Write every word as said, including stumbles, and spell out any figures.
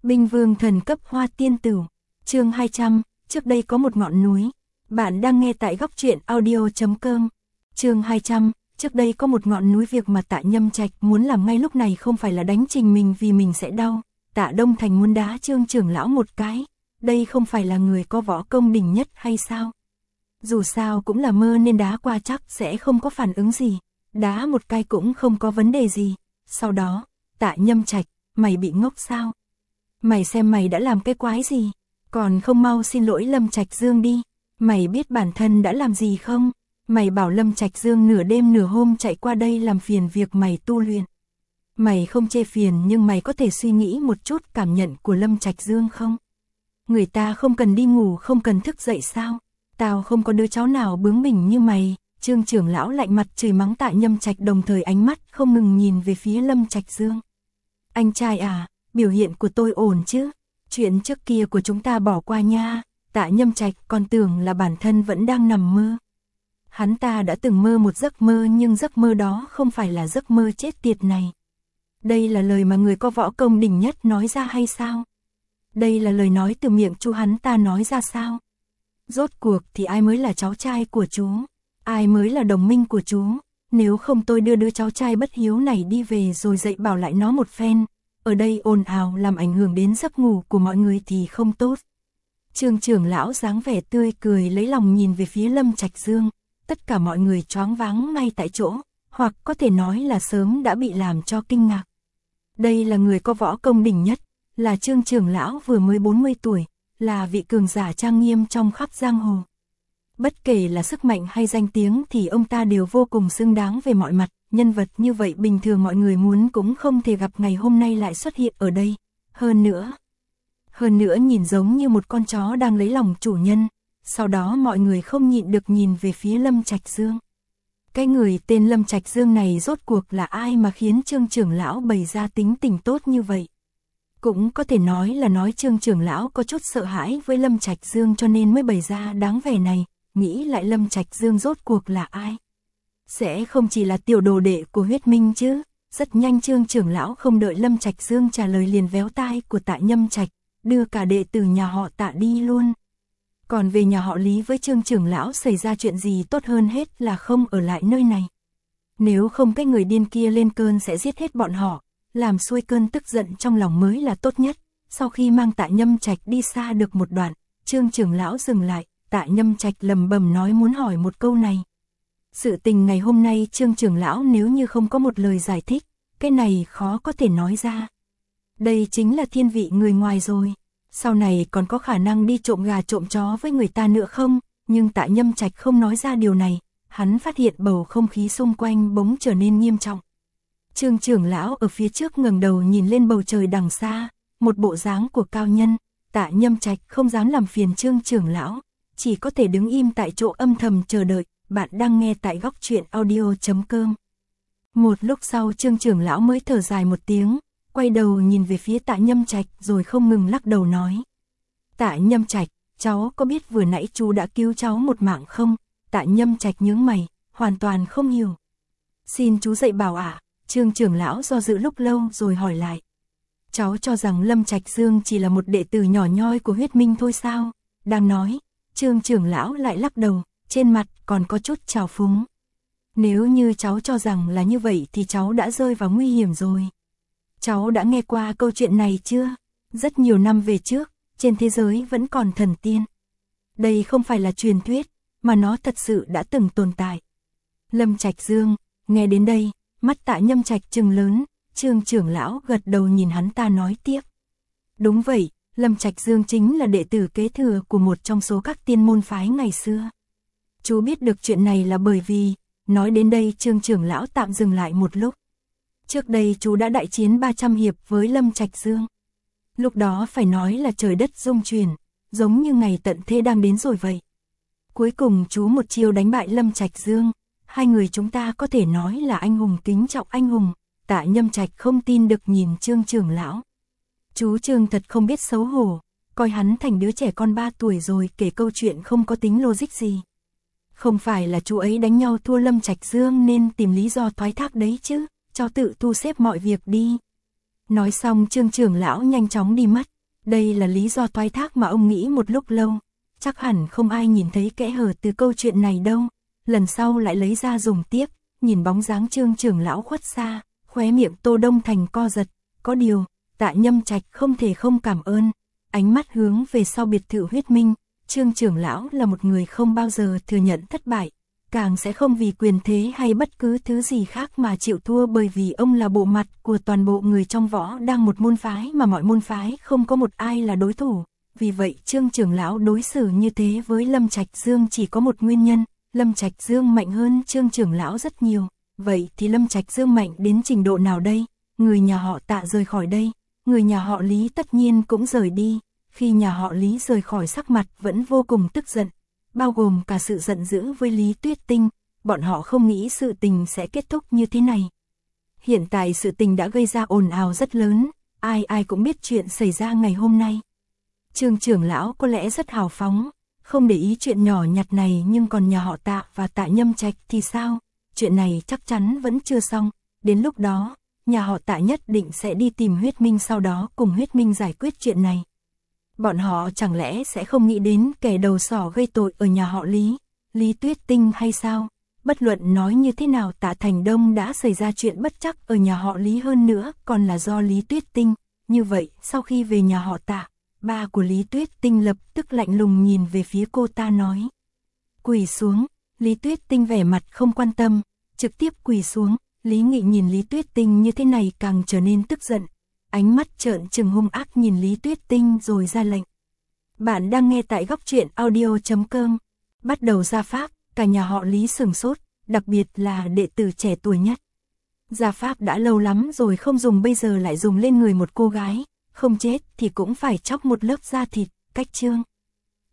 Binh vương thần cấp hoa tiên tử. Chương hai trăm, trước đây có một ngọn núi. Bạn đang nghe tại góc truyện audio chấm com. Chương hai trăm, trước đây có một ngọn núi, việc mà Tạ Nhâm Trạch muốn làm ngay lúc này không phải là đánh Trình mình vì mình sẽ đau. Tạ Đông Thành muốn đá Trương trưởng lão một cái. Đây không phải là người có võ công đỉnh nhất hay sao? Dù sao cũng là mơ nên đá qua chắc sẽ không có phản ứng gì. Đá một cái cũng không có vấn đề gì. Sau đó, Tạ Nhâm Trạch, mày bị ngốc sao? Mày xem mày đã làm cái quái gì? Còn không mau xin lỗi Lâm Trạch Dương đi. Mày biết bản thân đã làm gì không? Mày bảo Lâm Trạch Dương nửa đêm nửa hôm chạy qua đây làm phiền việc mày tu luyện. Mày không chê phiền nhưng mày có thể suy nghĩ một chút cảm nhận của Lâm Trạch Dương không? Người ta không cần đi ngủ, không cần thức dậy sao? Tao không có đứa cháu nào bướng bỉnh như mày. Trương trưởng lão lạnh mặt chửi mắng Tạ Nhâm Trạch, đồng thời ánh mắt không ngừng nhìn về phía Lâm Trạch Dương. Anh trai à, biểu hiện của tôi ổn chứ? Chuyện trước kia của chúng ta bỏ qua nha. Tạ Nhâm Trạch còn tưởng là bản thân vẫn đang nằm mơ. Hắn ta đã từng mơ một giấc mơ, nhưng giấc mơ đó không phải là giấc mơ chết tiệt này. Đây là lời mà người có võ công đỉnh nhất nói ra hay sao? Đây là lời nói từ miệng chú hắn ta nói ra sao? Rốt cuộc thì ai mới là cháu trai của chú? Ai mới là đồng minh của chú? Nếu không tôi đưa đứa cháu trai bất hiếu này đi về rồi dạy bảo lại nó một phen. Ở đây ồn ào làm ảnh hưởng đến giấc ngủ của mọi người thì không tốt. Trương trưởng lão dáng vẻ tươi cười lấy lòng nhìn về phía Lâm Trạch Dương. Tất cả mọi người choáng váng ngay tại chỗ, hoặc có thể nói là sớm đã bị làm cho kinh ngạc. Đây là người có võ công đỉnh nhất, là Trương trưởng lão vừa mới bốn mươi tuổi, là vị cường giả trang nghiêm trong khắp giang hồ. Bất kể là sức mạnh hay danh tiếng thì ông ta đều vô cùng xứng đáng về mọi mặt. Nhân vật như vậy bình thường mọi người muốn cũng không thể gặp, ngày hôm nay lại xuất hiện ở đây. Hơn nữa, hơn nữa nhìn giống như một con chó đang lấy lòng chủ nhân. Sau đó mọi người không nhịn được nhìn về phía Lâm Trạch Dương. Cái người tên Lâm Trạch Dương này rốt cuộc là ai mà khiến Trương trưởng lão bày ra tính tình tốt như vậy? Cũng có thể nói là nói Trương trưởng lão có chút sợ hãi với Lâm Trạch Dương cho nên mới bày ra đáng vẻ này. Nghĩ lại Lâm Trạch Dương rốt cuộc là ai? Sẽ không chỉ là tiểu đồ đệ của Huyết Minh chứ? Rất nhanh Trương trưởng lão không đợi Lâm Trạch Dương trả lời liền véo tai của Tạ Nhâm Trạch, đưa cả đệ tử nhà họ Tạ đi luôn. Còn về nhà họ Lý với Trương trưởng lão xảy ra chuyện gì, tốt hơn hết là không ở lại nơi này. Nếu không cái người điên kia lên cơn sẽ giết hết bọn họ, làm xuôi cơn tức giận trong lòng mới là tốt nhất. Sau khi mang Tạ Nhâm Trạch đi xa được một đoạn, Trương trưởng lão dừng lại. Tạ Nhâm Trạch lầm bầm nói muốn hỏi một câu này. Sự tình ngày hôm nay Trương trưởng lão nếu như không có một lời giải thích, cái này khó có thể nói ra. Đây chính là thiên vị người ngoài rồi. Sau này còn có khả năng đi trộm gà trộm chó với người ta nữa không? Nhưng Tạ Nhâm Trạch không nói ra điều này. Hắn phát hiện bầu không khí xung quanh bỗng trở nên nghiêm trọng. Trương trưởng lão ở phía trước ngẩng đầu nhìn lên bầu trời đằng xa, một bộ dáng của cao nhân. Tạ Nhâm Trạch không dám làm phiền Trương trưởng lão, chỉ có thể đứng im tại chỗ âm thầm chờ đợi. Bạn đang nghe tại góc truyện audio chấm com. Một lúc sau Trương trưởng lão mới thở dài một tiếng, quay đầu nhìn về phía Tạ Nhâm Trạch rồi không ngừng lắc đầu nói. Tạ Nhâm Trạch, cháu có biết vừa nãy chú đã cứu cháu một mạng không? Tạ Nhâm Trạch nhướng mày, hoàn toàn không hiểu. Xin chú dạy bảo ạ. À? Trương trưởng lão do dự lúc lâu rồi hỏi lại. Cháu cho rằng Lâm Trạch Dương chỉ là một đệ tử nhỏ nhoi của Huyết Minh thôi sao? Đang nói, Trương trưởng lão lại lắc đầu, trên mặt còn có chút trào phúng. Nếu như cháu cho rằng là như vậy thì cháu đã rơi vào nguy hiểm rồi. Cháu đã nghe qua câu chuyện này chưa? Rất nhiều năm về trước, trên thế giới vẫn còn thần tiên. Đây không phải là truyền thuyết, mà nó thật sự đã từng tồn tại. Lâm Trạch Dương, nghe đến đây, mắt Tạ Nhâm Trạch trừng lớn, Trương trưởng lão gật đầu nhìn hắn ta nói tiếp. Đúng vậy, Lâm Trạch Dương chính là đệ tử kế thừa của một trong số các tiên môn phái ngày xưa. Chú biết được chuyện này là bởi vì, nói đến đây Trương trưởng lão tạm dừng lại một lúc. Trước đây chú đã đại chiến ba trăm hiệp với Lâm Trạch Dương. Lúc đó phải nói là trời đất rung chuyển, giống như ngày tận thế đang đến rồi vậy. Cuối cùng chú một chiêu đánh bại Lâm Trạch Dương, hai người chúng ta có thể nói là anh hùng kính trọng anh hùng. Tạ Nhâm Trạch không tin được nhìn Trương trưởng lão. Chú Trương thật không biết xấu hổ, coi hắn thành đứa trẻ con ba tuổi rồi kể câu chuyện không có tính logic gì. Không phải là chú ấy đánh nhau thua Lâm Trạch Dương nên tìm lý do thoái thác đấy chứ, cho tự thu xếp mọi việc đi. Nói xong Trương trưởng lão nhanh chóng đi mất, Đây là lý do toái thác mà ông nghĩ một lúc lâu. Chắc hẳn không ai nhìn thấy kẽ hở từ câu chuyện này đâu. Lần sau lại lấy ra dùng tiếp, nhìn bóng dáng Trương trưởng lão khuất xa, khóe miệng Tô Đông Thành co giật. Có điều, Tạ Nhâm Trạch không thể không cảm ơn. Ánh mắt hướng về sau biệt thự Huyết Minh, Trương trưởng lão là một người không bao giờ thừa nhận thất bại, càng sẽ không vì quyền thế hay bất cứ thứ gì khác mà chịu thua, bởi vì ông là bộ mặt của toàn bộ người trong võ đang một môn phái mà mọi môn phái không có một ai là đối thủ. Vì vậy Trương trưởng lão đối xử như thế với Lâm Trạch Dương chỉ có một nguyên nhân, Lâm Trạch Dương mạnh hơn Trương trưởng lão rất nhiều. Vậy thì Lâm Trạch Dương mạnh đến trình độ nào đây? Người nhà họ Tạ rời khỏi đây, người nhà họ Lý tất nhiên cũng rời đi. Khi nhà họ Lý rời khỏi, sắc mặt vẫn vô cùng tức giận, bao gồm cả sự giận dữ với Lý Tuyết Tinh. Bọn họ không nghĩ sự tình sẽ kết thúc như thế này. Hiện tại sự tình đã gây ra ồn ào rất lớn, ai ai cũng biết chuyện xảy ra ngày hôm nay. Trương trưởng lão có lẽ rất hào phóng, không để ý chuyện nhỏ nhặt này, nhưng còn nhà họ Tạ và Tạ Nhâm Trạch thì sao? Chuyện này chắc chắn vẫn chưa xong, đến lúc đó, nhà họ Tạ nhất định sẽ đi tìm Huyết Minh, sau đó cùng Huyết Minh giải quyết chuyện này. Bọn họ chẳng lẽ sẽ không nghĩ đến kẻ đầu sỏ gây tội ở nhà họ Lý, Lý Tuyết Tinh hay sao? Bất luận nói như thế nào, Tạ Thành Đông đã xảy ra chuyện bất trắc ở nhà họ Lý, hơn nữa còn là do Lý Tuyết Tinh. Như vậy, sau khi về nhà họ Tạ, ba của Lý Tuyết Tinh lập tức lạnh lùng nhìn về phía cô ta nói: quỳ xuống. Lý Tuyết Tinh vẻ mặt không quan tâm, trực tiếp quỳ xuống. Lý Nghị nhìn Lý Tuyết Tinh như thế này càng trở nên tức giận, ánh mắt trợn trừng hung ác nhìn Lý Tuyết Tinh rồi ra lệnh. Bạn đang nghe tại góc truyện audio chấm com. Bắt đầu ra pháp, cả nhà họ Lý sừng sốt, đặc biệt là đệ tử trẻ tuổi nhất. Gia pháp đã lâu lắm rồi không dùng, bây giờ lại dùng lên người một cô gái, không chết thì cũng phải chóc một lớp da thịt. Cách chương